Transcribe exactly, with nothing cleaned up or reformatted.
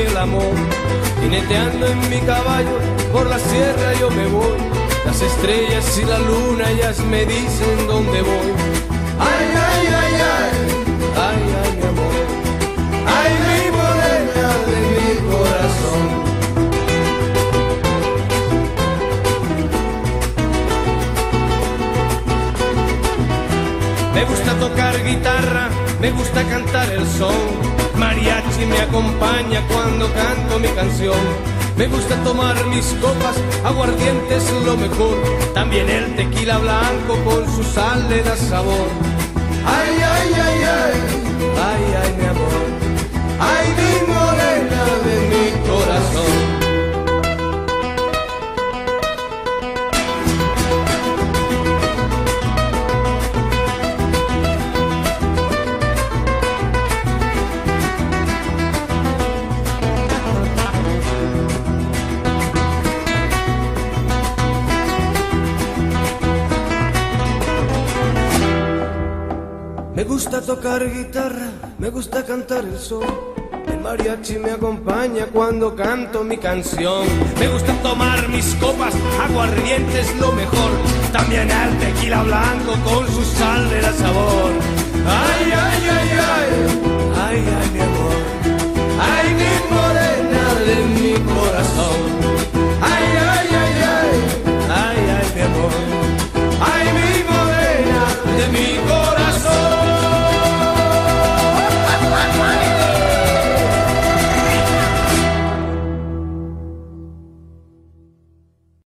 el amor. Jineteando en mi caballo, por la sierra yo me voy. Las estrellas y la luna ellas me dicen dónde voy. Ay, ay, ay, ay, ay, ay, mi amor. Ay, mi morena de mi corazón. Me gusta tocar guitarra, me gusta cantar el son. Mariachi me acompaña cuando canto mi canción. Me gusta tomar mis copas, aguardiente es lo mejor. También el tequila blanco con su sal le da sabor. Ay, ay, ay, ay, ay, ay, mi amor. Ay, mi morena de mi corazón. Me gusta tocar guitarra, me gusta cantar el sol. El mariachi me acompaña cuando canto mi canción. Me gusta tomar mis copas, aguardiente es lo mejor. También el tequila blanco con su sal le da sabor. Ay, ay, ay, ay, ay, ay, mi amor. Ay, mi